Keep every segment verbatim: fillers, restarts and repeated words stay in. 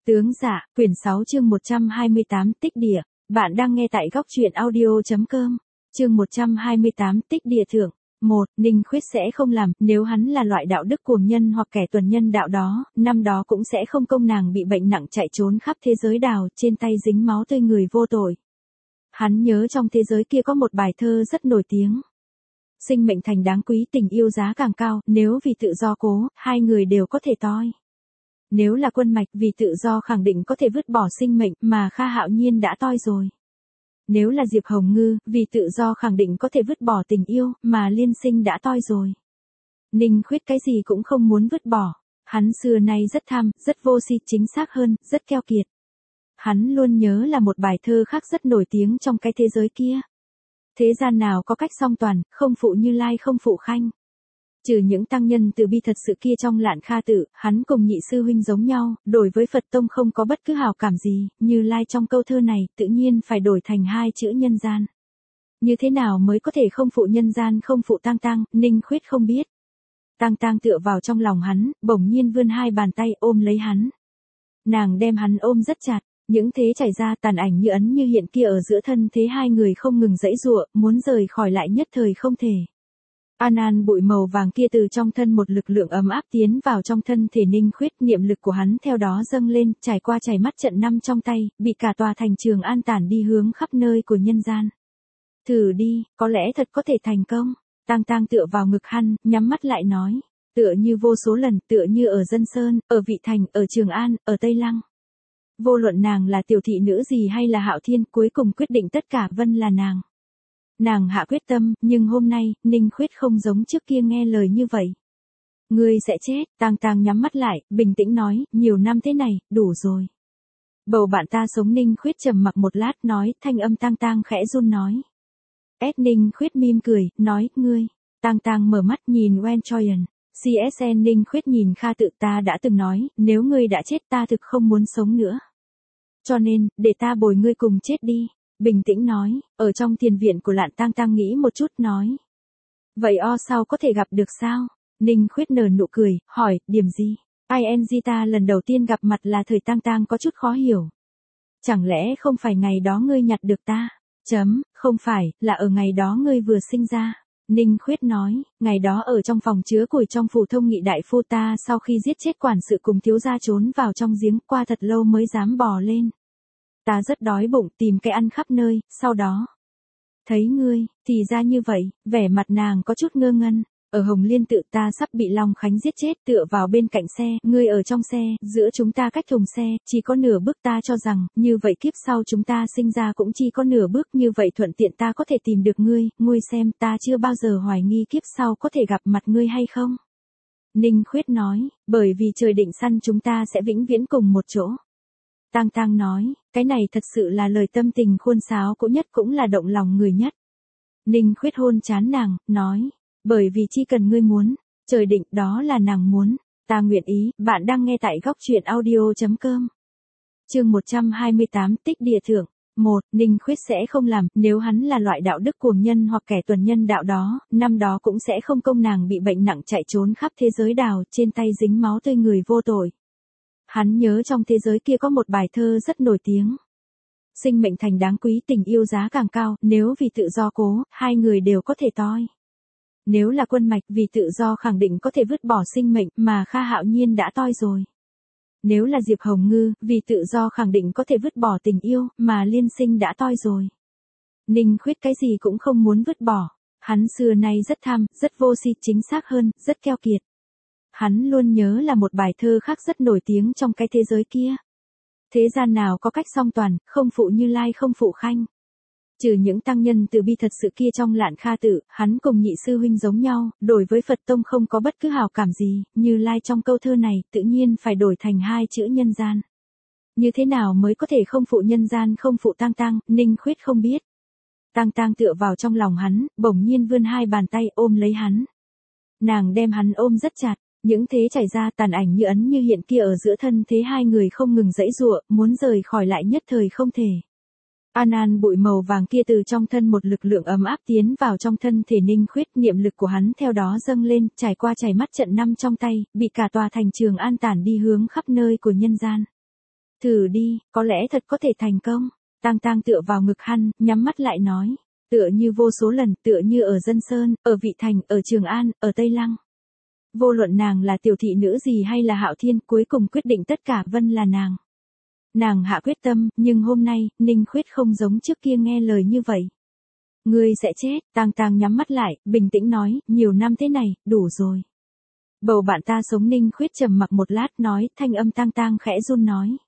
Tướng dạ, quyển sáu chương một trăm hai mươi tám tích địa. Bạn đang nghe tại góc truyện audio.com. Chương một trăm hai mươi tám tích địa thượng. một. Ninh Khuyết sẽ không làm, nếu hắn là loại đạo đức cuồng nhân hoặc kẻ tuần nhân đạo đó, năm đó cũng sẽ không công nàng bị bệnh nặng chạy trốn khắp thế giới đào, trên tay dính máu tươi người vô tội. Hắn nhớ trong thế giới kia có một bài thơ rất nổi tiếng. Sinh mệnh thành đáng quý, tình yêu giá càng cao, nếu vì tự do cố, hai người đều có thể toi. Nếu là Quân Mạch, vì tự do khẳng định có thể vứt bỏ sinh mệnh, mà Kha Hạo Nhiên đã toi rồi. Nếu là Diệp Hồng Ngư, vì tự do khẳng định có thể vứt bỏ tình yêu, mà Liên Sinh đã toi rồi. Ninh Khuyết cái gì cũng không muốn vứt bỏ. Hắn xưa nay rất tham, rất vô si, chính xác hơn, rất keo kiệt. Hắn luôn nhớ là một bài thơ khác rất nổi tiếng trong cái thế giới kia. Thế gian nào có cách song toàn, không phụ Như Lai không phụ Khanh. Trừ những tăng nhân từ bi thật sự kia trong Lạn Kha Tự, hắn cùng nhị sư huynh giống nhau, đối với Phật tông không có bất cứ hào cảm gì, Như Lai trong câu thơ này tự nhiên phải đổi thành hai chữ nhân gian. Như thế nào mới có thể không phụ nhân gian không phụ Tang Tang, Ninh Khuyết không biết. Tang Tang tựa vào trong lòng hắn, bỗng nhiên vươn hai bàn tay ôm lấy hắn. Nàng đem hắn ôm rất chặt, những thế chảy ra tàn ảnh như ấn như hiện kia ở giữa thân thế hai người không ngừng giãy giụa, muốn rời khỏi lại nhất thời không thể. An An bụi màu vàng kia từ trong thân một lực lượng ấm áp tiến vào trong thân thể Ninh Khuyết, niệm lực của hắn theo đó dâng lên, trải qua chảy mắt trận năm trong tay, bị cả tòa thành Trường An tản đi hướng khắp nơi của nhân gian. Thử đi, có lẽ thật có thể thành công. Tang Tang tựa vào ngực hắn, nhắm mắt lại nói, tựa như vô số lần, tựa như ở Dân Sơn, ở Vị Thành, ở Trường An, ở Tây Lăng. Vô luận nàng là tiểu thị nữ gì hay là Hạo Thiên, cuối cùng quyết định tất cả vân là nàng. Nàng hạ quyết tâm, nhưng hôm nay, Ninh Khuyết không giống trước kia nghe lời như vậy. Ngươi sẽ chết, Tang Tang nhắm mắt lại, bình tĩnh nói, nhiều năm thế này, đủ rồi. Bầu bạn ta sống. Ninh Khuyết trầm mặc một lát nói, thanh âm Tang Tang khẽ run nói. S Ninh Khuyết mỉm cười, nói, ngươi. Tang Tang mở mắt nhìn Wen Choyan. xê ét en Ninh Khuyết nhìn Kha Tự, ta đã từng nói, nếu ngươi đã chết ta thực không muốn sống nữa. Cho nên, để ta bồi ngươi cùng chết đi. Bình tĩnh nói, ở trong tiền viện của Lạn Tang Tang nghĩ một chút nói. Vậy o sau có thể gặp được sao? Ninh Khuyết nở nụ cười, hỏi, điểm gì? i en giê ta lần đầu tiên gặp mặt là thời Tang Tang có chút khó hiểu. Chẳng lẽ không phải ngày đó ngươi nhặt được ta? Chấm, không phải, là ở ngày đó ngươi vừa sinh ra. Ninh Khuyết nói, ngày đó ở trong phòng chứa củi trong phủ thông nghị đại phu ta sau khi giết chết quản sự cùng thiếu gia trốn vào trong giếng, qua thật lâu mới dám bò lên. Ta rất đói bụng, tìm cái ăn khắp nơi, sau đó. Thấy ngươi, thì ra như vậy, vẻ mặt nàng có chút ngơ ngân. Ở Hồng Liên Tự ta sắp bị Long Khánh giết chết, tựa vào bên cạnh xe, ngươi ở trong xe, giữa chúng ta cách thùng xe, chỉ có nửa bước, ta cho rằng, như vậy kiếp sau chúng ta sinh ra cũng chỉ có nửa bước, như vậy thuận tiện ta có thể tìm được ngươi, ngươi xem ta chưa bao giờ hoài nghi kiếp sau có thể gặp mặt ngươi hay không. Ninh Khuyết nói, bởi vì trời định săn chúng ta sẽ vĩnh viễn cùng một chỗ. Tang Tang nói, cái này thật sự là lời tâm tình khuôn sáo cũ nhất, cũng là động lòng người nhất. Ninh Khuyết hôn trán nàng, nói, bởi vì chỉ cần ngươi muốn, trời định, đó là nàng muốn, ta nguyện ý. Bạn đang nghe tại góc truyện audio.com. Chương một trăm hai mươi tám tích địa thượng. một. Ninh Khuyết sẽ không làm, nếu hắn là loại đạo đức cuồng nhân hoặc kẻ tuần nhân đạo đó, năm đó cũng sẽ không công nàng bị bệnh nặng chạy trốn khắp thế giới đào, trên tay dính máu tươi người vô tội. Hắn nhớ trong thế giới kia có một bài thơ rất nổi tiếng. Sinh mệnh thành đáng quý, tình yêu giá càng cao, nếu vì tự do cố, hai người đều có thể toi. Nếu là Quân Mạch, vì tự do khẳng định có thể vứt bỏ sinh mệnh, mà Kha Hạo Nhiên đã toi rồi. Nếu là Diệp Hồng Ngư, vì tự do khẳng định có thể vứt bỏ tình yêu, mà Liên Sinh đã toi rồi. Ninh Khuyết cái gì cũng không muốn vứt bỏ. Hắn xưa nay rất tham, rất vô si, chính xác hơn, rất keo kiệt. Hắn luôn nhớ là một bài thơ khác rất nổi tiếng trong cái thế giới kia. Thế gian nào có cách song toàn, không phụ Như Lai không phụ Khanh. Trừ những tăng nhân từ bi thật sự kia trong Lạn Kha Tự, hắn cùng nhị sư huynh giống nhau, đối với Phật tông không có bất cứ hào cảm gì, Như Lai trong câu thơ này tự nhiên phải đổi thành hai chữ nhân gian. Như thế nào mới có thể không phụ nhân gian không phụ Tang Tang, Ninh Khuyết không biết. Tang Tang tựa vào trong lòng hắn, bỗng nhiên vươn hai bàn tay ôm lấy hắn. Nàng đem hắn ôm rất chặt. Những thế chảy ra tàn ảnh như ấn như hiện kia ở giữa thân thế hai người không ngừng giãy giụa, muốn rời khỏi lại nhất thời không thể. An An bụi màu vàng kia từ trong thân một lực lượng ấm áp tiến vào trong thân thể Ninh Khuyết, niệm lực của hắn theo đó dâng lên, trải qua chảy mắt trận năm trong tay, bị cả tòa thành Trường An tản đi hướng khắp nơi của nhân gian. Thử đi, có lẽ thật có thể thành công. Tang Tang tựa vào ngực hắn, nhắm mắt lại nói. Tựa như vô số lần, tựa như ở Dân Sơn, ở Vị Thành, ở Trường An, ở Tây Lăng. Vô luận nàng là tiểu thị nữ gì hay là Hạo Thiên, cuối cùng quyết định tất cả vẫn là nàng. Nàng hạ quyết tâm, nhưng hôm nay, Ninh Khuyết không giống trước kia nghe lời như vậy. Ngươi sẽ chết, Tang Tang nhắm mắt lại, bình tĩnh nói, nhiều năm thế này, đủ rồi. Bầu bạn ta sống. Ninh Khuyết trầm mặc một lát nói, thanh âm Tang Tang khẽ run nói.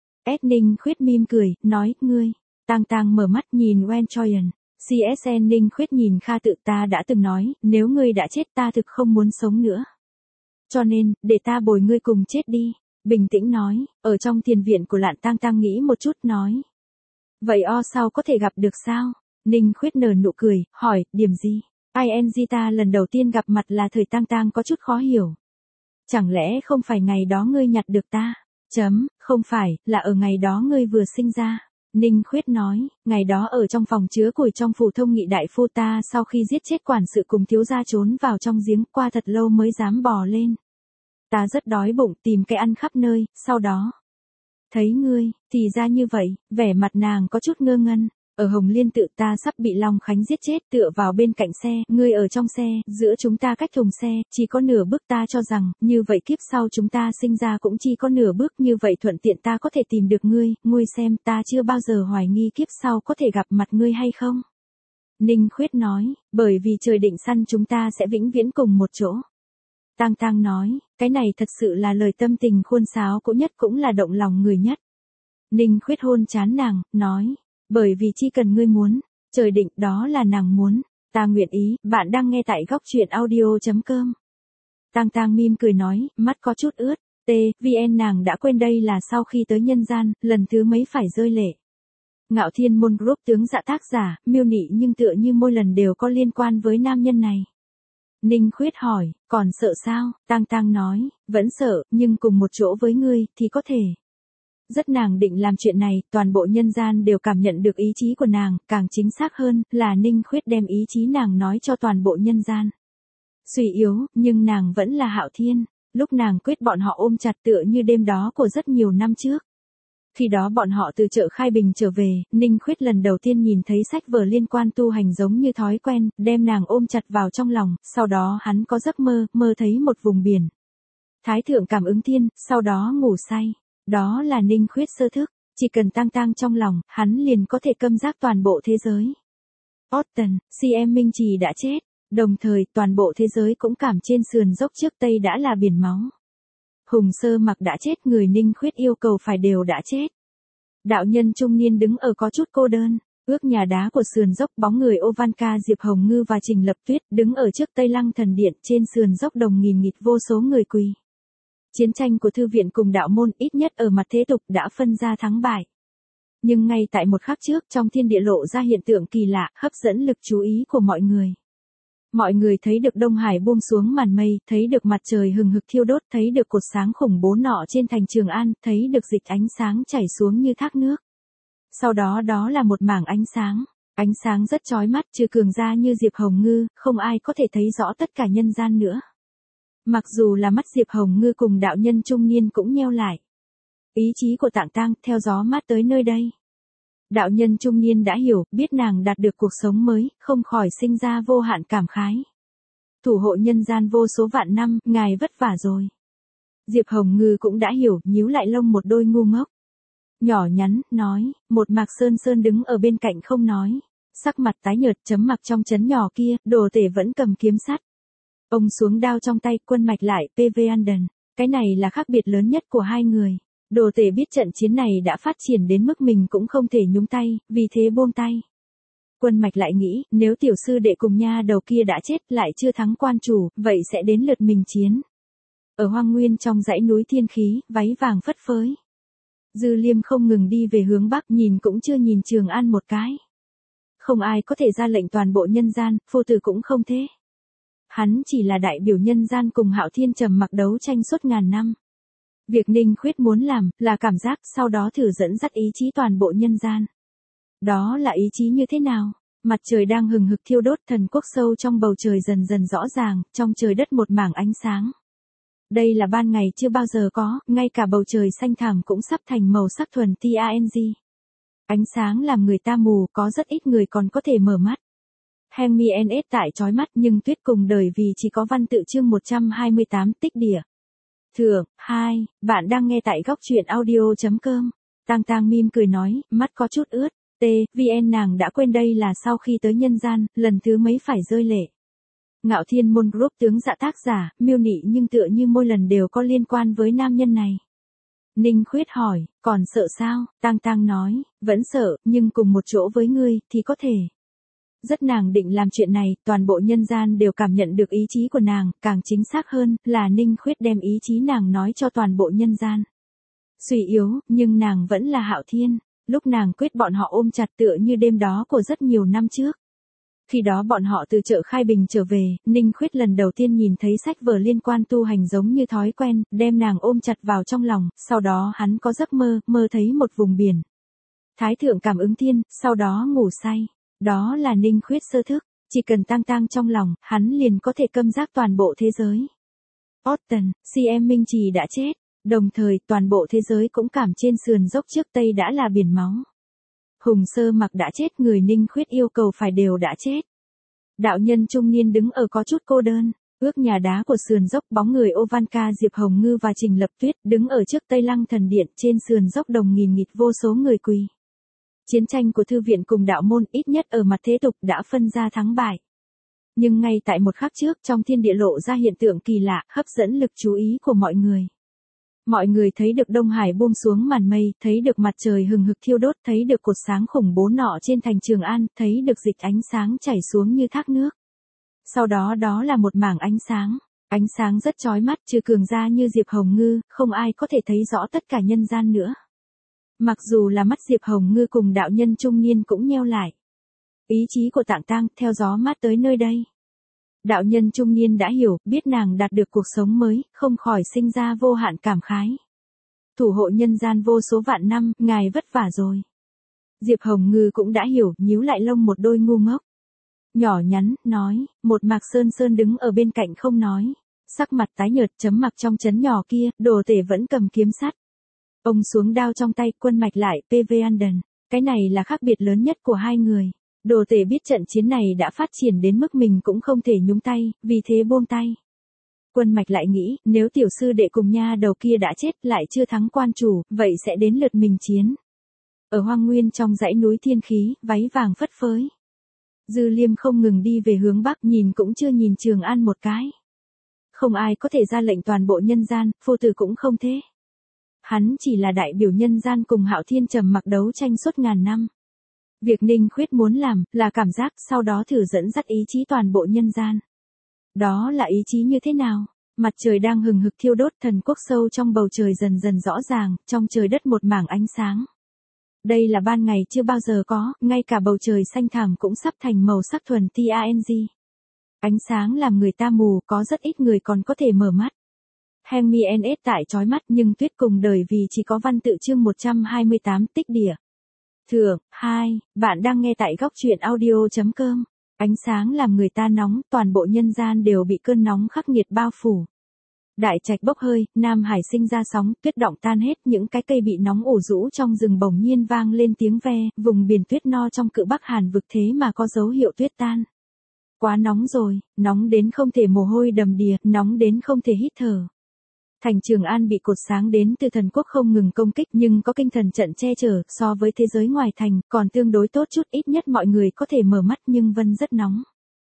S Ninh Khuyết mỉm cười, nói, ngươi. Tang Tang mở mắt nhìn Wen Choyen. xê ét en Ninh Khuyết nhìn Kha Tự, ta đã từng nói, nếu ngươi đã chết ta thực không muốn sống nữa. Cho nên, để ta bồi ngươi cùng chết đi. Bình tĩnh nói, ở trong tiền viện của Lạn. Tang Tang nghĩ một chút nói. Vậy o sau có thể gặp được sao? Ninh Khuyết nở nụ cười, hỏi, điểm gì? i en giê ta lần đầu tiên gặp mặt là thời. Tang Tang có chút khó hiểu. Chẳng lẽ không phải ngày đó ngươi nhặt được ta? Chấm, không phải, là ở ngày đó ngươi vừa sinh ra. Ninh Khuyết nói, ngày đó ở trong phòng chứa củi trong phủ thông nghị đại phu, ta sau khi giết chết quản sự cùng thiếu gia trốn vào trong giếng, qua thật lâu mới dám bò lên. Ta rất đói bụng, tìm cái ăn khắp nơi, sau đó. Thấy ngươi, thì ra như vậy, vẻ mặt nàng có chút ngơ ngân. Ở Hồng Liên Tự ta sắp bị Long Khánh giết chết, tựa vào bên cạnh xe, ngươi ở trong xe, giữa chúng ta cách thùng xe, chỉ có nửa bước. Ta cho rằng, như vậy kiếp sau chúng ta sinh ra cũng chỉ có nửa bước, như vậy thuận tiện ta có thể tìm được ngươi, ngươi xem ta chưa bao giờ hoài nghi kiếp sau có thể gặp mặt ngươi hay không. Ninh Khuyết nói, bởi vì trời định săn chúng ta sẽ vĩnh viễn cùng một chỗ. Tang Tang nói, cái này thật sự là lời tâm tình khuôn sáo cũ nhất, cũng là động lòng người nhất. Ninh Khuyết hôn trán nàng, nói. Bởi vì chỉ cần ngươi muốn, trời định, đó là nàng muốn, ta nguyện ý. Bạn đang nghe tại góc truyện audio chấm com. Tang Tang mỉm cười nói, mắt có chút ướt. T, vn nàng đã quên đây là sau khi tới nhân gian, lần thứ mấy phải rơi lệ. Ngạo Thiên Môn Group tướng dạ tác giả, miêu nị nhưng tựa như mỗi lần đều có liên quan với nam nhân này. Ninh Khuyết hỏi, còn sợ sao? Tang Tang nói, vẫn sợ, nhưng cùng một chỗ với ngươi, thì có thể. Rất nàng định làm chuyện này, toàn bộ nhân gian đều cảm nhận được ý chí của nàng, càng chính xác hơn, là Ninh Khuyết đem ý chí nàng nói cho toàn bộ nhân gian. Suy yếu, nhưng nàng vẫn là Hạo Thiên, lúc nàng quyết bọn họ ôm chặt tựa như đêm đó của rất nhiều năm trước. Khi đó bọn họ từ chợ Khai Bình trở về, Ninh Khuyết lần đầu tiên nhìn thấy sách vở liên quan tu hành giống như thói quen, đem nàng ôm chặt vào trong lòng, sau đó hắn có giấc mơ, mơ thấy một vùng biển. Thái thượng cảm ứng thiên, sau đó ngủ say. Đó là Ninh Khuyết sơ thức, chỉ cần Tang Tang trong lòng, hắn liền có thể câm giác toàn bộ thế giới. Austen, xê em Minh Trì đã chết, đồng thời toàn bộ thế giới cũng cảm trên sườn dốc trước Tây đã là biển máu. Hùng Sơ Mặc đã chết, người Ninh Khuyết yêu cầu phải đều đã chết. Đạo nhân trung niên đứng ở có chút cô đơn, ước nhà đá của sườn dốc, bóng người Ovanka, Diệp Hồng Ngư và Trình Lập Tuyết đứng ở trước Tây Lăng thần điện, trên sườn dốc đồng nghìn nghịt vô số người quỳ. Chiến tranh của thư viện cùng đạo môn, ít nhất ở mặt thế tục, đã phân ra thắng bại. Nhưng ngay tại một khắc trước, trong thiên địa lộ ra hiện tượng kỳ lạ, hấp dẫn lực chú ý của mọi người. Mọi người thấy được Đông Hải buông xuống màn mây, thấy được mặt trời hừng hực thiêu đốt, thấy được cột sáng khủng bố nọ trên thành Trường An, thấy được dịch ánh sáng chảy xuống như thác nước. Sau đó đó là một mảng ánh sáng, ánh sáng rất chói mắt, trừ cường gia như Diệp Hồng Ngư, không ai có thể thấy rõ tất cả nhân gian nữa. Mặc dù là mắt Diệp Hồng Ngư cùng đạo nhân trung niên cũng nheo lại. Ý chí của Tang Tang theo gió mát tới nơi đây. Đạo nhân trung niên đã hiểu, biết nàng đạt được cuộc sống mới, không khỏi sinh ra vô hạn cảm khái. Thủ hộ nhân gian vô số vạn năm, ngài vất vả rồi. Diệp Hồng Ngư cũng đã hiểu, nhíu lại lông một đôi ngu ngốc. Nhỏ nhắn, nói, một Mạc Sơn Sơn đứng ở bên cạnh không nói. Sắc mặt tái nhợt, chấm mặc trong trấn nhỏ kia, Đồ Tể vẫn cầm kiếm sắt. Ông xuống đao trong tay, Quân Mạch lại, pê vê Anden. Cái này là khác biệt lớn nhất của hai người. Đồ Tể biết trận chiến này đã phát triển đến mức mình cũng không thể nhúng tay, vì thế buông tay. Quân Mạch lại nghĩ, nếu tiểu sư đệ cùng nha đầu kia đã chết, lại chưa thắng quan chủ, vậy sẽ đến lượt mình chiến. Ở hoang nguyên trong dãy núi thiên khí, váy vàng phất phới. Dư Liêm không ngừng đi về hướng bắc, nhìn cũng chưa nhìn Trường An một cái. Không ai có thể ra lệnh toàn bộ nhân gian, phu tử cũng không thế. Hắn chỉ là đại biểu nhân gian cùng Hạo Thiên trầm mặc đấu tranh suốt ngàn năm. Việc Ninh Khuyết muốn làm, là cảm giác, sau đó thử dẫn dắt ý chí toàn bộ nhân gian. Đó là ý chí như thế nào? Mặt trời đang hừng hực thiêu đốt, thần quốc sâu trong bầu trời dần dần rõ ràng, trong trời đất một mảng ánh sáng. Đây là ban ngày chưa bao giờ có, ngay cả bầu trời xanh thẳm cũng sắp thành màu sắc thuần tang. Ánh sáng làm người ta mù, có rất ít người còn có thể mở mắt. Hang mi en ét tại chói mắt nhưng tuyết cùng đời vì chỉ có văn tự chương một trăm hai mươi tám tích địa. Thượng, hai, bạn đang nghe tại góc truyện audio.com. Tang Tang mím cười nói, mắt có chút ướt. T, vn nàng đã quên đây là sau khi tới nhân gian, lần thứ mấy phải rơi lệ. Ngạo Thiên Môn Group tướng dạ tác giả, miêu nị nhưng tựa như mỗi lần đều có liên quan với nam nhân này. Ninh Khuyết hỏi, còn sợ sao? Tang Tang nói, vẫn sợ, nhưng cùng một chỗ với ngươi, thì có thể. Rất nàng định làm chuyện này, toàn bộ nhân gian đều cảm nhận được ý chí của nàng, càng chính xác hơn, là Ninh Khuyết đem ý chí nàng nói cho toàn bộ nhân gian. Suy yếu, nhưng nàng vẫn là Hạo Thiên, lúc nàng quyết bọn họ ôm chặt tựa như đêm đó của rất nhiều năm trước. Khi đó bọn họ từ chợ Khai Bình trở về, Ninh Khuyết lần đầu tiên nhìn thấy sách vở liên quan tu hành giống như thói quen, đem nàng ôm chặt vào trong lòng, sau đó hắn có giấc mơ, mơ thấy một vùng biển. Thái thượng cảm ứng thiên, sau đó ngủ say. Đó là Ninh Khuyết sơ thức, chỉ cần Tang Tang trong lòng, hắn liền có thể câm giác toàn bộ thế giới. Austen, xê em Minh Trì đã chết, đồng thời toàn bộ thế giới cũng cảm trên sườn dốc trước Tây đã là biển máu. Hùng Sơ Mặc đã chết, người Ninh Khuyết yêu cầu phải đều đã chết. Đạo nhân trung niên đứng ở có chút cô đơn, ước nhà đá của sườn dốc, bóng người Ovanka, Diệp Hồng Ngư và Trình Lập Tuyết đứng ở trước Tây Lăng Thần Điện, trên sườn dốc đồng nghìn nghịt vô số người quỳ. Chiến tranh của thư viện cùng đạo môn ít nhất ở mặt thế tục đã phân ra thắng bại. Nhưng ngay tại một khắc trước trong thiên địa lộ ra hiện tượng kỳ lạ, hấp dẫn lực chú ý của mọi người. Mọi người thấy được Đông Hải buông xuống màn mây, thấy được mặt trời hừng hực thiêu đốt, thấy được cột sáng khủng bố nọ trên thành Trường An, thấy được dịch ánh sáng chảy xuống như thác nước. Sau đó đó là một mảng ánh sáng, ánh sáng rất chói mắt, trừ cường gia như Diệp Hồng Ngư, không ai có thể thấy rõ tất cả nhân gian nữa. Mặc dù là mắt Diệp Hồng Ngư cùng đạo nhân trung niên cũng nheo lại. Ý chí của Tang Tang theo gió mát tới nơi đây. Đạo nhân trung niên đã hiểu, biết nàng đạt được cuộc sống mới, không khỏi sinh ra vô hạn cảm khái. Thủ hộ nhân gian vô số vạn năm, ngài vất vả rồi. Diệp Hồng Ngư cũng đã hiểu, nhíu lại lông một đôi ngu ngốc. Nhỏ nhắn, nói, một Mạc Sơn Sơn đứng ở bên cạnh không nói. Sắc mặt tái nhợt, chấm mặc trong trấn nhỏ kia, Đồ Tể vẫn cầm kiếm sắt. Ông xuống đao trong tay, Quân Mạch lại, pê vê Anden. Cái này là khác biệt lớn nhất của hai người. Đồ Tể biết trận chiến này đã phát triển đến mức mình cũng không thể nhúng tay, vì thế buông tay. Quân Mạch lại nghĩ, nếu tiểu sư đệ cùng nha đầu kia đã chết, lại chưa thắng quan chủ, vậy sẽ đến lượt mình chiến. Ở hoang nguyên trong dãy núi thiên khí, váy vàng phất phới. Dư Liêm không ngừng đi về hướng bắc, nhìn cũng chưa nhìn Trường An một cái. Không ai có thể ra lệnh toàn bộ nhân gian, phu tử cũng không thế. Hắn chỉ là đại biểu nhân gian cùng Hạo Thiên trầm mặc đấu tranh suốt ngàn năm. Việc Ninh Khuyết muốn làm, là cảm giác, sau đó thử dẫn dắt ý chí toàn bộ nhân gian. Đó là ý chí như thế nào? Mặt trời đang hừng hực thiêu đốt, thần quốc sâu trong bầu trời dần dần rõ ràng, trong trời đất một mảng ánh sáng. Đây là ban ngày chưa bao giờ có, ngay cả bầu trời xanh thẳm cũng sắp thành màu sắc thuần tang. Ánh sáng làm người ta mù, có rất ít người còn có thể mở mắt. Hang mi en ét tại chói mắt nhưng tuyết cùng đời vì chỉ có văn tự chương một trăm hai mươi tám tích địa. Thượng, hai, bạn đang nghe tại góc truyện audio.com. Ánh sáng làm người ta nóng, toàn bộ nhân gian đều bị cơn nóng khắc nghiệt bao phủ. Đại trạch bốc hơi, Nam Hải sinh ra sóng, tuyết động tan hết, những cái cây bị nóng ủ rũ trong rừng bỗng nhiên vang lên tiếng ve, vùng biển tuyết no trong Cự Bắc Hàn vực thế mà có dấu hiệu tuyết tan. Quá nóng rồi, nóng đến không thể mồ hôi đầm đìa, nóng đến không thể hít thở. Thành Trường An bị cột sáng đến từ thần quốc không ngừng công kích nhưng có kinh thần trận che chở, so với thế giới ngoài thành, còn tương đối tốt chút, ít nhất mọi người có thể mở mắt nhưng vân rất nóng.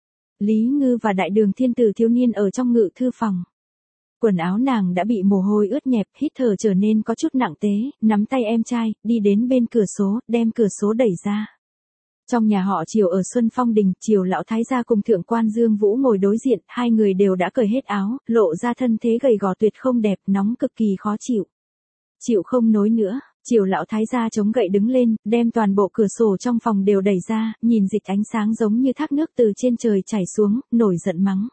Lý Ngư và Đại Đường Thiên Tử thiếu niên ở trong ngự thư phòng. Quần áo nàng đã bị mồ hôi ướt nhẹp, hít thở trở nên có chút nặng tế, nắm tay em trai, đi đến bên cửa số, đem cửa số đẩy ra. Trong nhà họ Triều ở Xuân Phong Đình, Triều lão thái gia cùng thượng quan Dương Vũ ngồi đối diện, hai người đều đã cởi hết áo, lộ ra thân thế gầy gò tuyệt không đẹp, nóng cực kỳ khó chịu. Chịu không nối nữa, Triều lão thái gia chống gậy đứng lên, đem toàn bộ cửa sổ trong phòng đều đẩy ra, nhìn dịch ánh sáng giống như thác nước từ trên trời chảy xuống, nổi giận mắng.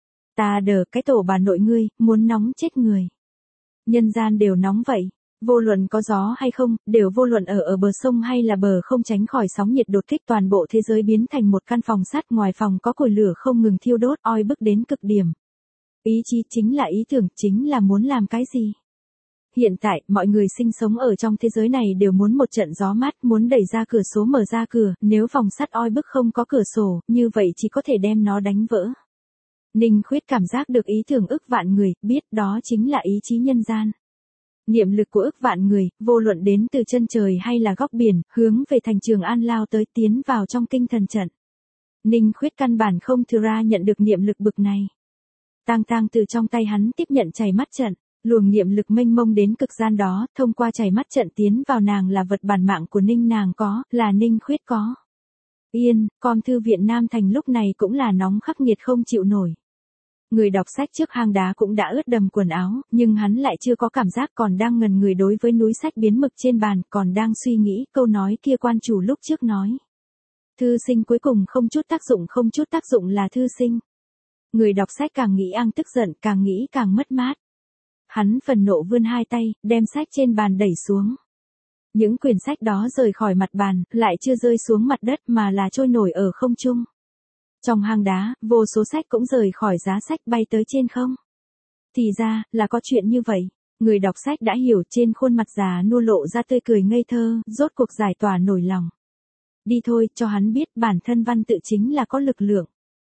Ta đờ, cái tổ bà nội ngươi, muốn nóng chết người. Nhân gian đều nóng vậy. Vô luận có gió hay không, đều vô luận ở ở bờ sông hay là bờ không tránh khỏi sóng nhiệt đột kích, toàn bộ thế giới biến thành một căn phòng sắt, ngoài phòng có củi lửa không ngừng thiêu đốt, oi bức đến cực điểm. Ý chí chính là ý tưởng, chính là muốn làm cái gì. Hiện tại, mọi người sinh sống ở trong thế giới này đều muốn một trận gió mát, muốn đẩy ra cửa sổ mở ra cửa, nếu vòng sắt oi bức không có cửa sổ, như vậy chỉ có thể đem nó đánh vỡ. Ninh Khuyết cảm giác được ý tưởng ức vạn người, biết đó chính là ý chí nhân gian. Niệm lực của ức vạn người, vô luận đến từ chân trời hay là góc biển, hướng về thành Trường An lao tới tiến vào trong kinh thần trận. Ninh Khuyết căn bản không thừa ra nhận được niệm lực bực này. Tang Tang từ trong tay hắn tiếp nhận chảy mắt trận, luồng niệm lực mênh mông đến cực gian đó, thông qua chảy mắt trận tiến vào nàng là vật bản mạng của Ninh nàng có, là Ninh Khuyết có. Yên, com thư viện Nam Thành lúc này cũng là nóng khắc nghiệt không chịu nổi. Người đọc sách trước hang đá cũng đã ướt đầm quần áo, nhưng hắn lại chưa có cảm giác, còn đang ngần người đối với núi sách biến mực trên bàn, còn đang suy nghĩ câu nói kia quan chủ lúc trước nói. Thư sinh cuối cùng không chút tác dụng, không chút tác dụng là thư sinh. Người đọc sách càng nghĩ ang tức giận, càng nghĩ càng mất mát. Hắn phần nộ vươn hai tay, đem sách trên bàn đẩy xuống. Những quyển sách đó rời khỏi mặt bàn, lại chưa rơi xuống mặt đất mà là trôi nổi ở không trung. Trong hang đá, vô số sách cũng rời khỏi giá sách bay tới trên không. Thì ra, là có chuyện như vậy. Người đọc sách đã hiểu, trên khuôn mặt già nua lộ ra tươi cười ngây thơ, rốt cuộc giải tỏa nổi lòng. Đi thôi, cho hắn biết bản thân văn tự chính là có lực lượng.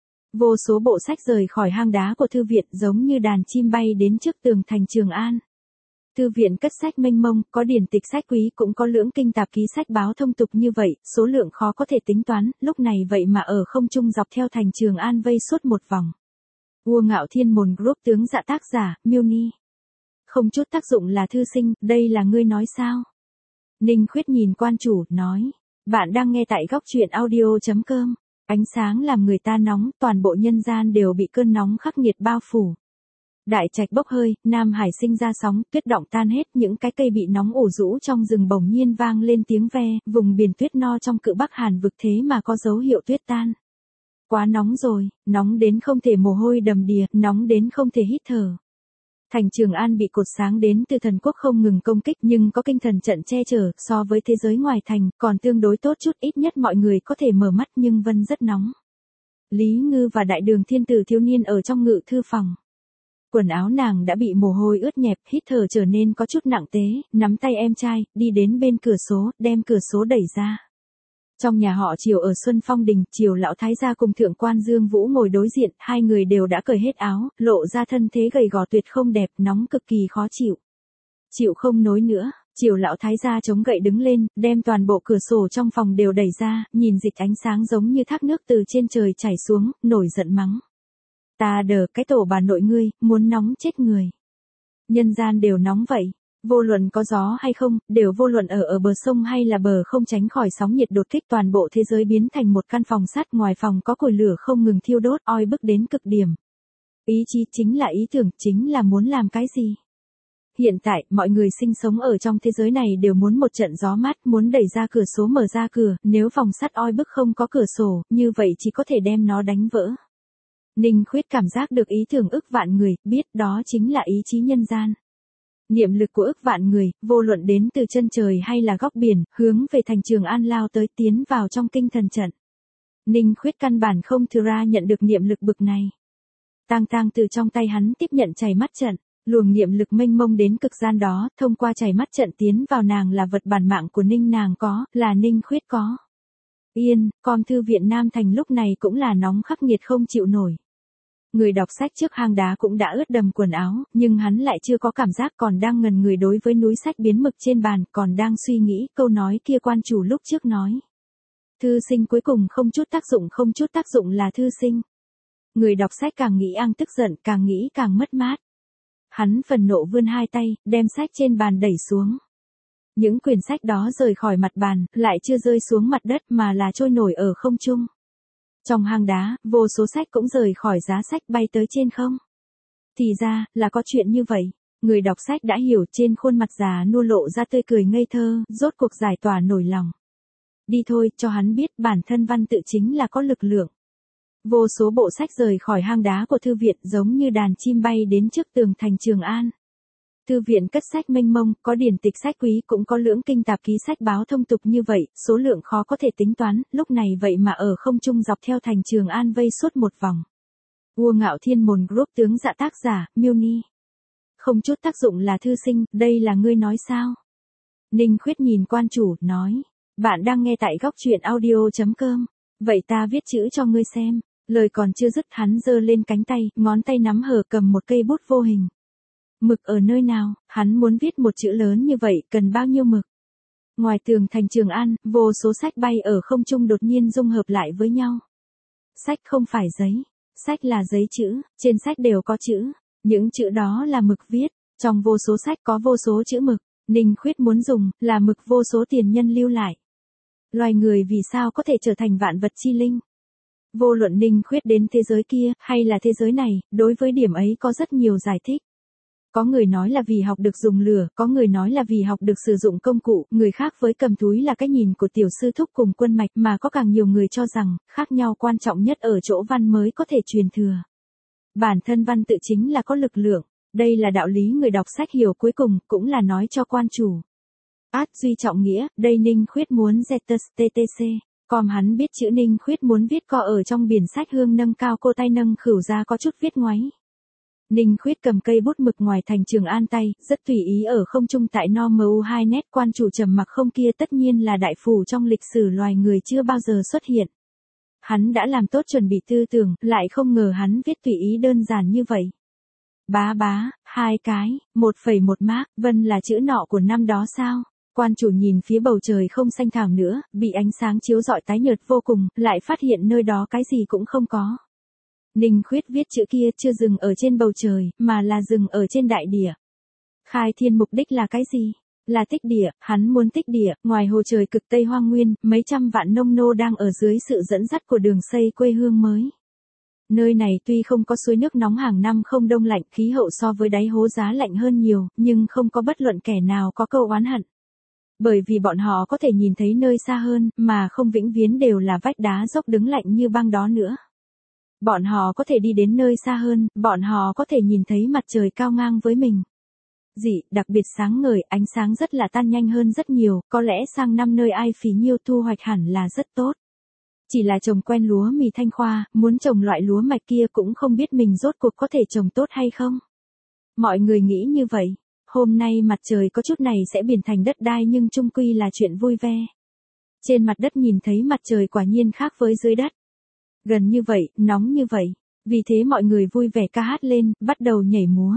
Vô số bộ sách rời khỏi hang đá của thư viện giống như đàn chim bay đến trước tường thành Trường An. Thư viện cất sách mênh mông, có điển tịch sách quý cũng có lưỡng kinh tạp ký sách báo thông tục như vậy, số lượng khó có thể tính toán, lúc này vậy mà ở không trung dọc theo thành Trường An vây suốt một vòng. Vua Ngạo Thiên Môn Group tướng dạ tác giả, Miêu Ni. Không chút tác dụng là thư sinh, đây là ngươi nói sao? Ninh Khuyết nhìn quan chủ, nói. Bạn đang nghe tại góc truyện audio chấm com. Ánh sáng làm người ta nóng, toàn bộ nhân gian đều bị cơn nóng khắc nghiệt bao phủ. Đại trạch bốc hơi, Nam Hải sinh ra sóng, tuyết động tan hết, những cái cây bị nóng ủ rũ trong rừng bỗng nhiên vang lên tiếng ve, vùng biển tuyết no trong cự Bắc Hàn vực thế mà có dấu hiệu tuyết tan. Quá nóng rồi, nóng đến không thể mồ hôi đầm đìa, nóng đến không thể hít thở. Thành Trường An bị cột sáng đến từ thần quốc không ngừng công kích, nhưng có kinh thần trận che chở, so với thế giới ngoài thành, còn tương đối tốt chút, ít nhất mọi người có thể mở mắt, nhưng vân rất nóng. Lý Ngư và Đại Đường Thiên Tử thiếu niên ở trong ngự thư phòng. Quần áo nàng đã bị mồ hôi ướt nhẹp, hít thở trở nên có chút nặng tế, nắm tay em trai, đi đến bên cửa số, đem cửa số đẩy ra. Trong nhà họ Triều ở Xuân Phong Đình, Triều lão thái gia cùng thượng quan Dương Vũ ngồi đối diện, hai người đều đã cởi hết áo, lộ ra thân thế gầy gò tuyệt không đẹp, nóng cực kỳ khó chịu. Chịu không nối nữa, Triều lão thái gia chống gậy đứng lên, đem toàn bộ cửa sổ trong phòng đều đẩy ra, nhìn dịch ánh sáng giống như thác nước từ trên trời chảy xuống, nổi giận mắng. Ta đờ, cái tổ bà nội ngươi, muốn nóng chết người. Nhân gian đều nóng vậy. Vô luận có gió hay không, đều vô luận ở ở bờ sông hay là bờ không tránh khỏi sóng nhiệt đột kích, toàn bộ thế giới biến thành một căn phòng sắt, ngoài phòng có củi lửa không ngừng thiêu đốt, oi bức đến cực điểm. Ý chí chính là ý tưởng, chính là muốn làm cái gì. Hiện tại, mọi người sinh sống ở trong thế giới này đều muốn một trận gió mát, muốn đẩy ra cửa số mở ra cửa, nếu phòng sắt oi bức không có cửa sổ, như vậy chỉ có thể đem nó đánh vỡ. Ninh Khuyết cảm giác được ý tưởng ức vạn người, biết đó chính là ý chí nhân gian. Niệm lực của ức vạn người, vô luận đến từ chân trời hay là góc biển, hướng về thành Trường An lao tới tiến vào trong kinh thần trận. Ninh Khuyết căn bản không thừa ra nhận được niệm lực bực này. Tang Tang từ trong tay hắn tiếp nhận chảy mắt trận, luồng niệm lực mênh mông đến cực gian đó, thông qua chảy mắt trận tiến vào nàng là vật bản mạng của Ninh nàng có, là Ninh Khuyết có. Yên, com thư viện Nam Thành lúc này cũng là nóng khắc nghiệt không chịu nổi. Người đọc sách trước hang đá cũng đã ướt đầm quần áo, nhưng hắn lại chưa có cảm giác, còn đang ngần người đối với núi sách biến mực trên bàn, còn đang suy nghĩ câu nói kia quan chủ lúc trước nói. Thư sinh cuối cùng không chút tác dụng, không chút tác dụng là thư sinh. Người đọc sách càng nghĩ ang tức giận, càng nghĩ càng mất mát. Hắn phần nộ vươn hai tay, đem sách trên bàn đẩy xuống. Những quyển sách đó rời khỏi mặt bàn, lại chưa rơi xuống mặt đất mà là trôi nổi ở không trung. Trong hang đá, vô số sách cũng rời khỏi giá sách bay tới trên không. Thì ra, là có chuyện như vậy. Người đọc sách đã hiểu, trên khuôn mặt già nua lộ ra tươi cười ngây thơ, rốt cuộc giải tỏa nổi lòng. Đi thôi, cho hắn biết bản thân văn tự chính là có lực lượng. Vô số bộ sách rời khỏi hang đá của thư viện giống như đàn chim bay đến trước tường thành Trường An. Thư viện cất sách mênh mông, có điển tịch sách quý cũng có lưỡng kinh tạp ký sách báo thông tục như vậy, số lượng khó có thể tính toán, lúc này vậy mà ở không trung dọc theo thành Trường An vây suốt một vòng. Vua Ngạo Thiên Mồn Group tướng dạ tác giả, Miêu Ni. Không chút tác dụng là thư sinh, đây là ngươi nói sao? Ninh Khuyết nhìn quan chủ, nói. Bạn đang nghe tại góc truyện audio.com. Vậy ta viết chữ cho ngươi xem. Lời còn chưa dứt hắn giơ lên cánh tay, ngón tay nắm hở cầm một cây bút vô hình. Mực ở nơi nào, hắn muốn viết một chữ lớn như vậy, cần bao nhiêu mực? Ngoài tường thành Trường An, vô số sách bay ở không trung đột nhiên dung hợp lại với nhau. Sách không phải giấy, sách là giấy chữ, trên sách đều có chữ, những chữ đó là mực viết, trong vô số sách có vô số chữ mực, Ninh Khuyết muốn dùng, là mực vô số tiền nhân lưu lại. Loài người vì sao có thể trở thành vạn vật chi linh? Vô luận Ninh Khuyết đến thế giới kia, hay là thế giới này, đối với điểm ấy có rất nhiều giải thích. Có người nói là vì học được dùng lửa, có người nói là vì học được sử dụng công cụ, người khác với cầm túi là cái nhìn của tiểu sư thúc cùng quân mạch, mà có càng nhiều người cho rằng, khác nhau quan trọng nhất ở chỗ văn mới có thể truyền thừa. Bản thân văn tự chính là có lực lượng, đây là đạo lý người đọc sách hiểu cuối cùng, cũng là nói cho quan chủ. Át duy trọng nghĩa, đây Ninh Khuyết muốn ztc, com hắn biết chữ Ninh Khuyết muốn viết co ở trong biển sách hương nâng cao cô tay nâng khửu ra có chút viết ngoáy. Ninh Khuyết cầm cây bút mực ngoài thành Trường An tay, rất tùy ý ở không trung tại no mu hai nét quan chủ trầm mặc không kia tất nhiên là đại phù trong lịch sử loài người chưa bao giờ xuất hiện. Hắn đã làm tốt chuẩn bị tư tưởng, lại không ngờ hắn viết tùy ý đơn giản như vậy. Bá bá, hai cái, một phẩy một mác, vân là chữ nọ của năm đó sao? Quan chủ nhìn phía bầu trời không xanh thẳm nữa, bị ánh sáng chiếu rọi tái nhợt vô cùng, lại phát hiện nơi đó cái gì cũng không có. Ninh Khuyết viết chữ kia chưa dừng ở trên bầu trời, mà là dừng ở trên đại địa. Khai thiên mục đích là cái gì? Là tích địa, hắn muốn tích địa, ngoài hồ trời cực Tây Hoang Nguyên, mấy trăm vạn nông nô đang ở dưới sự dẫn dắt của đường xây quê hương mới. Nơi này tuy không có suối nước nóng hàng năm không đông lạnh, khí hậu so với đáy hố giá lạnh hơn nhiều, nhưng không có bất luận kẻ nào có câu oán hận. Bởi vì bọn họ có thể nhìn thấy nơi xa hơn, mà không vĩnh viễn đều là vách đá dốc đứng lạnh như băng đó nữa. Bọn họ có thể đi đến nơi xa hơn, bọn họ có thể nhìn thấy mặt trời cao ngang với mình. Dị, đặc biệt sáng ngời, ánh sáng rất là tan nhanh hơn rất nhiều, có lẽ sang năm nơi ai phí nhiêu thu hoạch hẳn là rất tốt. Chỉ là trồng quen lúa mì Thanh Khoa, muốn trồng loại lúa mạch kia cũng không biết mình rốt cuộc có thể trồng tốt hay không. Mọi người nghĩ như vậy, hôm nay mặt trời có chút này sẽ biến thành đất đai nhưng chung quy là chuyện vui vẻ. Trên mặt đất nhìn thấy mặt trời quả nhiên khác với dưới đất. Gần như vậy, nóng như vậy, vì thế mọi người vui vẻ ca hát lên, bắt đầu nhảy múa.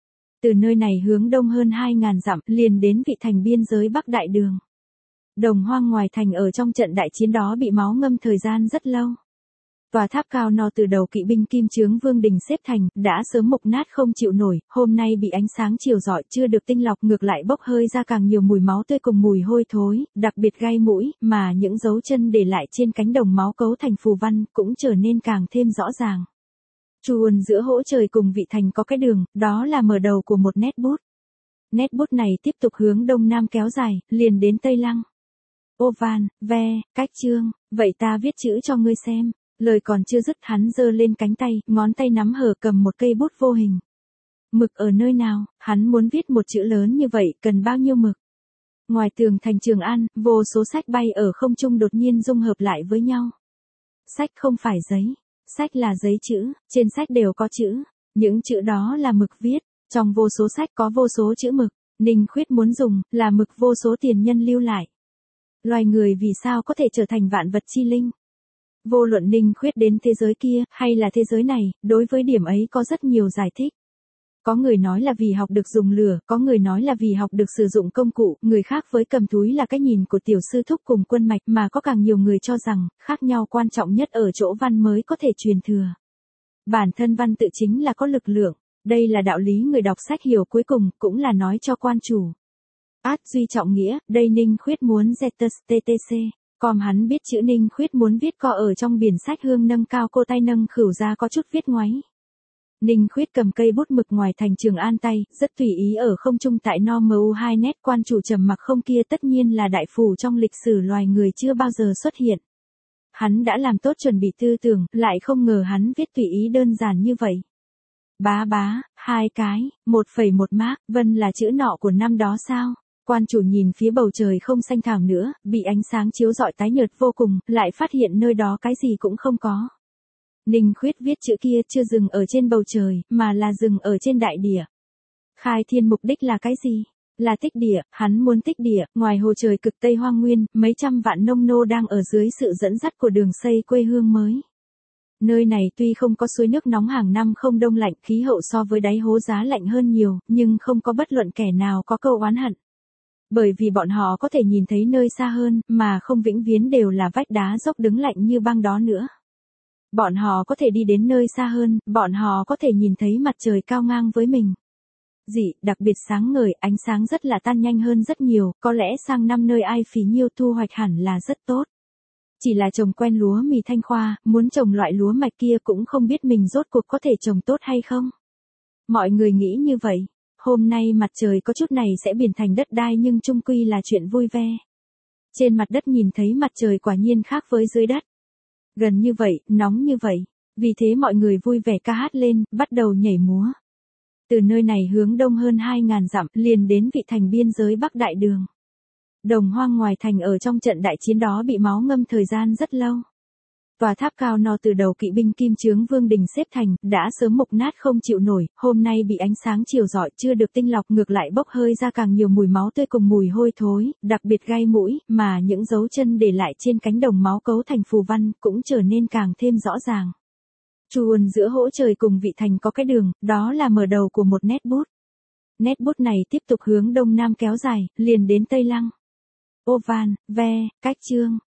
Từ nơi này hướng đông hơn hai ngàn dặm, liền đến vị thành biên giới Bắc Đại Đường. Đồng hoang ngoài thành ở trong trận đại chiến đó bị máu ngâm thời gian rất lâu. Tòa tháp cao no từ đầu kỵ binh Kim Chướng Vương Đình xếp thành, đã sớm mục nát không chịu nổi, hôm nay bị ánh sáng chiều rọi chưa được tinh lọc ngược lại bốc hơi ra càng nhiều mùi máu tươi cùng mùi hôi thối, đặc biệt gai mũi, mà những dấu chân để lại trên cánh đồng máu cấu thành phù văn, cũng trở nên càng thêm rõ ràng. Chuồn giữa hỗ trời cùng vị thành có cái đường, đó là mở đầu của một nét bút. Nét bút này tiếp tục hướng đông nam kéo dài, liền đến Tây Lăng. Ô van, ve, cách chương, vậy ta viết chữ cho ngươi xem. Lời còn chưa dứt hắn giơ lên cánh tay, ngón tay nắm hở cầm một cây bút vô hình. Mực ở nơi nào, hắn muốn viết một chữ lớn như vậy, cần bao nhiêu mực? Ngoài tường thành Trường An, vô số sách bay ở không trung đột nhiên dung hợp lại với nhau. Sách không phải giấy, sách là giấy chữ, trên sách đều có chữ, những chữ đó là mực viết, trong vô số sách có vô số chữ mực, Ninh Khuyết muốn dùng, là mực vô số tiền nhân lưu lại. Loài người vì sao có thể trở thành vạn vật chi linh? Vô luận Ninh Khuyết đến thế giới kia, hay là thế giới này, đối với điểm ấy có rất nhiều giải thích. Có người nói là vì học được dùng lửa, có người nói là vì học được sử dụng công cụ, người khác với cầm túi là cái nhìn của tiểu sư thúc cùng quân mạch, mà có càng nhiều người cho rằng, khác nhau quan trọng nhất ở chỗ văn mới có thể truyền thừa. Bản thân văn tự chính là có lực lượng, đây là đạo lý người đọc sách hiểu cuối cùng, cũng là nói cho quan chủ. Át duy trọng nghĩa, đây Ninh Khuyết muốn ztc. Com hắn biết chữ Ninh Khuyết muốn viết co ở trong biển sách hương nâng cao cô tay nâng khửu ra có chút viết ngoáy. Ninh Khuyết cầm cây bút mực ngoài thành Trường An tay, rất tùy ý ở không trung tại no mu hai nét quan chủ trầm mặc không kia tất nhiên là đại phù trong lịch sử loài người chưa bao giờ xuất hiện. Hắn đã làm tốt chuẩn bị tư tưởng, lại không ngờ hắn viết tùy ý đơn giản như vậy. Bá bá, hai cái, một phẩy một mác, vân là chữ nọ của năm đó sao? Quan chủ nhìn phía bầu trời không xanh thẳm nữa, bị ánh sáng chiếu rọi tái nhợt vô cùng, lại phát hiện nơi đó cái gì cũng không có. Ninh Khuyết viết chữ kia chưa dừng ở trên bầu trời, mà là dừng ở trên đại địa. Khai thiên mục đích là cái gì? Là tích địa, hắn muốn tích địa, ngoài hồ trời cực Tây Hoang Nguyên, mấy trăm vạn nông nô đang ở dưới sự dẫn dắt của đường xây quê hương mới. Nơi này tuy không có suối nước nóng hàng năm không đông lạnh, khí hậu so với đáy hố giá lạnh hơn nhiều, nhưng không có bất luận kẻ nào có câu oán hận. Bởi vì bọn họ có thể nhìn thấy nơi xa hơn, mà không vĩnh viễn đều là vách đá dốc đứng lạnh như băng đó nữa. Bọn họ có thể đi đến nơi xa hơn, bọn họ có thể nhìn thấy mặt trời cao ngang với mình. Dị, đặc biệt sáng ngời, ánh sáng rất là tan nhanh hơn rất nhiều, có lẽ sang năm nơi ai phí nhiêu thu hoạch hẳn là rất tốt. Chỉ là trồng quen lúa mì Thanh Khoa, muốn trồng loại lúa mạch kia cũng không biết mình rốt cuộc có thể trồng tốt hay không. Mọi người nghĩ như vậy, hôm nay mặt trời có chút này sẽ biến thành đất đai nhưng chung quy là chuyện vui vẻ. Trên mặt đất nhìn thấy mặt trời quả nhiên khác với dưới đất. Gần như vậy, nóng như vậy, vì thế mọi người vui vẻ ca hát lên, bắt đầu nhảy múa. Từ nơi này hướng đông hơn hai ngàn dặm, liền đến vị thành biên giới Bắc Đại Đường. Đồng Hoang ngoài thành ở trong trận đại chiến đó bị máu ngâm thời gian rất lâu. Tòa tháp cao no từ đầu kỵ binh Kim Chướng Vương đình xếp thành, đã sớm mục nát không chịu nổi, hôm nay bị ánh sáng chiều rọi chưa được tinh lọc ngược lại bốc hơi ra càng nhiều mùi máu tươi cùng mùi hôi thối, đặc biệt gai mũi, mà những dấu chân để lại trên cánh đồng máu cấu thành phù văn cũng trở nên càng thêm rõ ràng. Chuồn giữa hỗ trời cùng vị thành có cái đường, đó là mở đầu của một nét bút. Nét bút này tiếp tục hướng đông nam kéo dài, liền đến Tây Lăng. Ô Van, Ve, Cách Chương.